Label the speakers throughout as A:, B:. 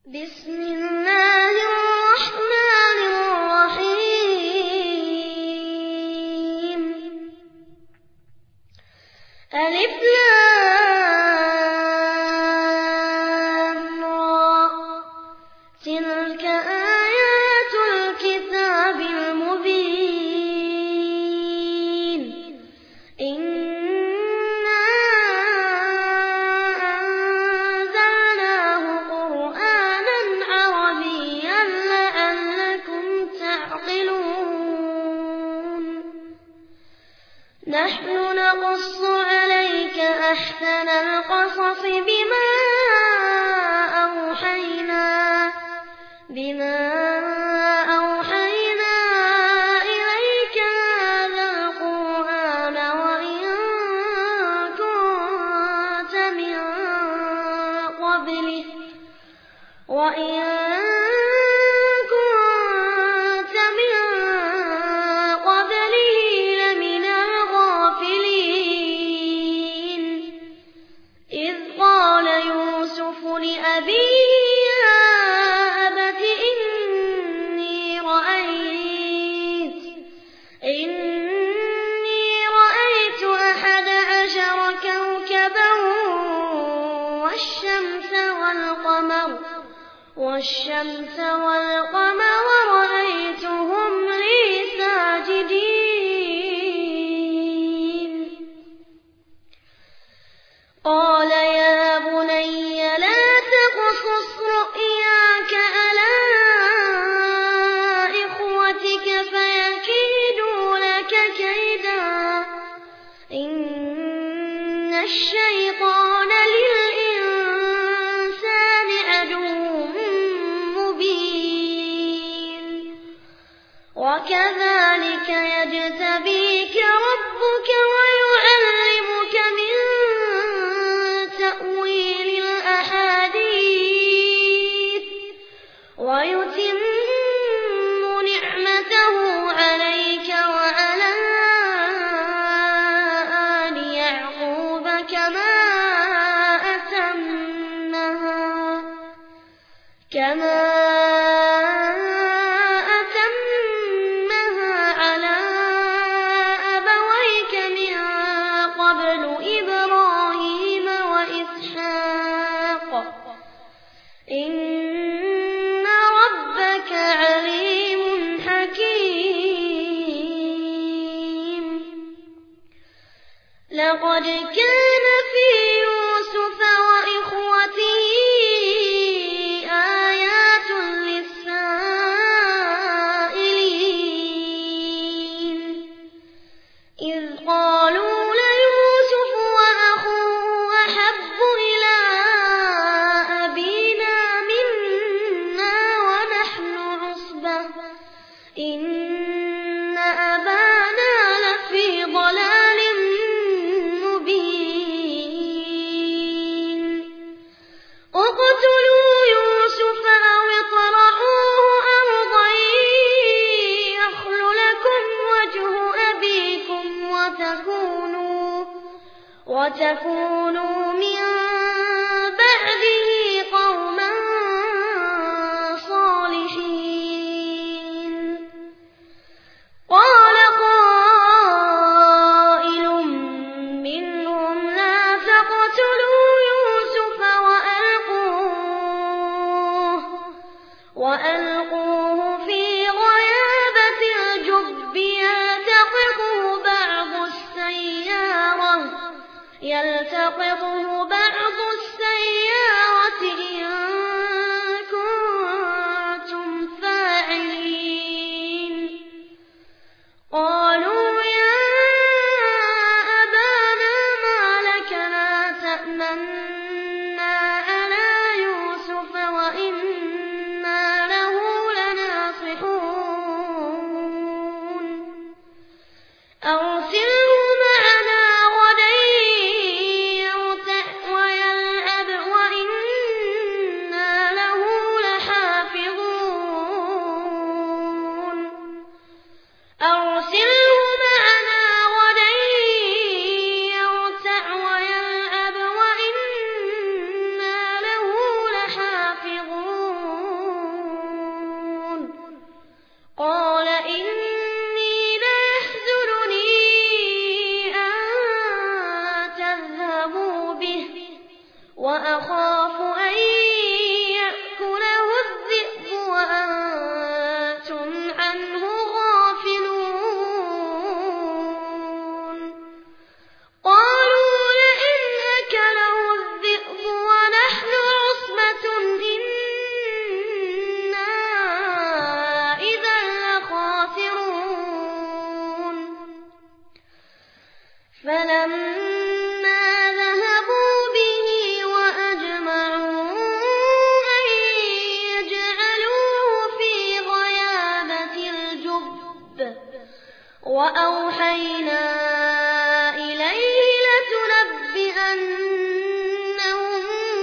A: بسم الله الرحمن الرحيم. ألف لام را، تلك آيات الكتاب المبين. إنا أنزلناه قرآنا عربيا لعلكم تعقلون. نحن نقص عليك أحسن القصص بما أوحينا إليك هذا القرآن وإن كنت من قبله لمن الغافلين. إذ قال يوسف لأبيه يا أبت إني رأيت 11 كوكبا والشمس والقمر رأيتهم لي ساجدين. قال يا بني لا تقصص رؤياك على إخوتك فيكيدوا لك كيدا، إن الشيطان للإنسان عدو مبين. وكذلك يجتبيك ربك ويعلمك من تأويل الأحاديث ويتم نعمته عليك وعلى آل يعقوب كما أتمها على أبويك من قبل إبراهيم وإسحاق، إن ربك عليم حكيم. لقد كان في يوسف وإخوته آيات للسائلين، إذ قالوا ليوسف وأخوه أحب إلى أبينا منا ونحن عصبة إن أبانا لفي ضلال مبين. اقتلوا يوسف أو اطرحوه أرضا يخل لكم وجه أبيكم وتكونوا من بعده قوما صالحين. قال قائل منهم لا تقتلوا يوسف وألقوه في غيابة الجب يلتقطه بعض السيارة إن كنتم فاعلين. قالوا يا أبانا ما لك لا تأمنا على يوسف وإنا له وأوحينا إليه لتنبئنهم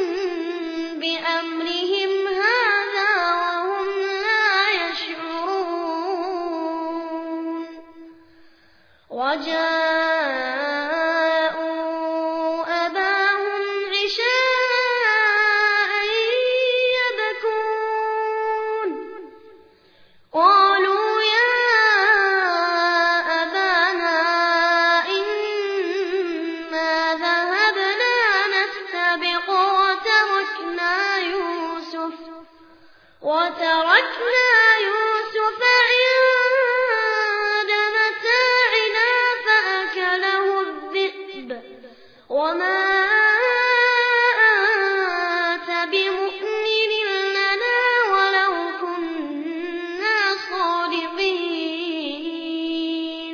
A: بأمرهم هذا وهم لا يشعرون وجاءوا أباهم عشاء يبكون قالوا يا أبانا إنا ذهبنا نستبق وتركنا يوسف عند متاعنا فأكله الذئب وما أنت بمؤمن لنا ولو كنا صادقين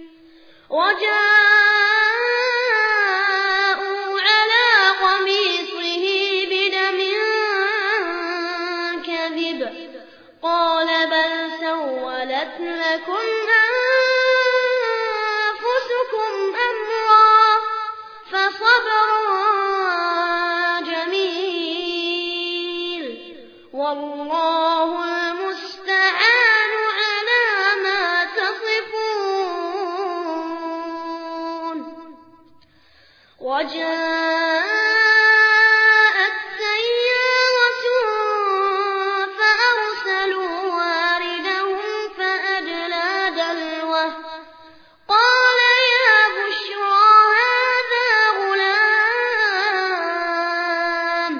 A: وجاءوا على قميصه بدم كذب قال بل سولت لكم أنفسكم أمرا فصبر جميل والله المستعان على ما تصفون وجاءت سيارة فأرسلوا واردهم فأدلى دلوه قال يا بشرى هذا غلام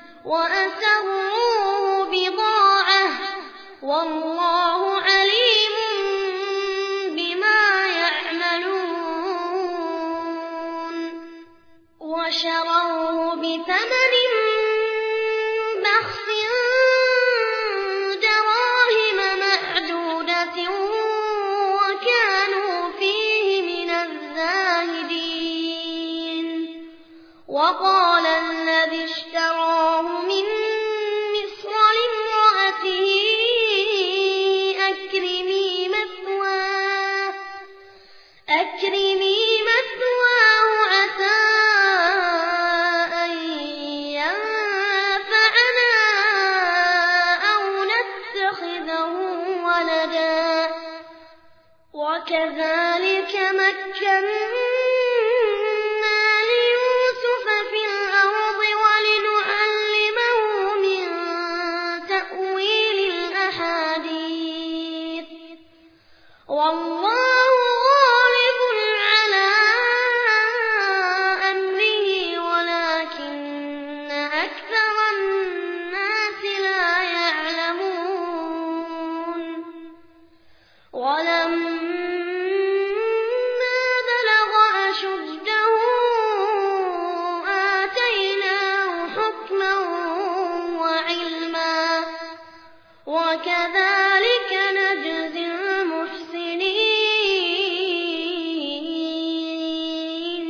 A: وأسروه بضاعة والله عليم بما يعملون وشروه بثمن بخس دراهم معدودة وكانوا فيه من الزاهدين وقال الذي اشتراه من مصر لامرأته أكرمي مثواه عسى أن ينفعنا أو نتخذه ولدا وكذلك مكنا ليوسف في الأرض ولنعلمه من تأويل الأحاديث والله غالب على أمره ولكن أكثر الناس لا يعلمون ولما بلغ أشده آتيناه حكما وعلما وكذلك نجزي المحسنين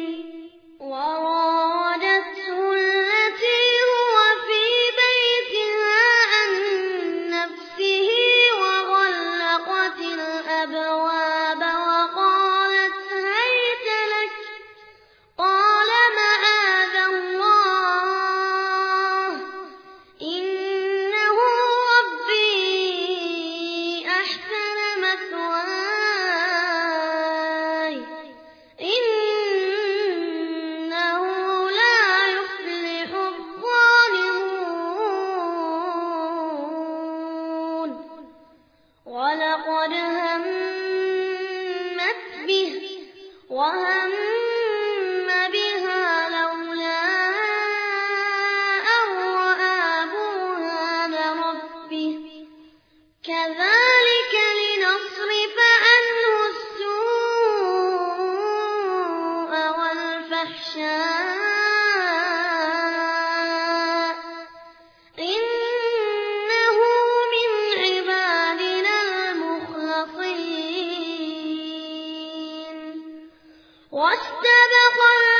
A: وراودته التي هو في بيتها عن نفسه وغلقت الأبواب وقالت هيت لك قال معاذ الله إنه ربي أحسن مثواي إنه لا يفلح الظالمون ولقد همت به وهم بها لولا أن رأى برهان ربه كذلك لنصرف عنه السوء والفحشاء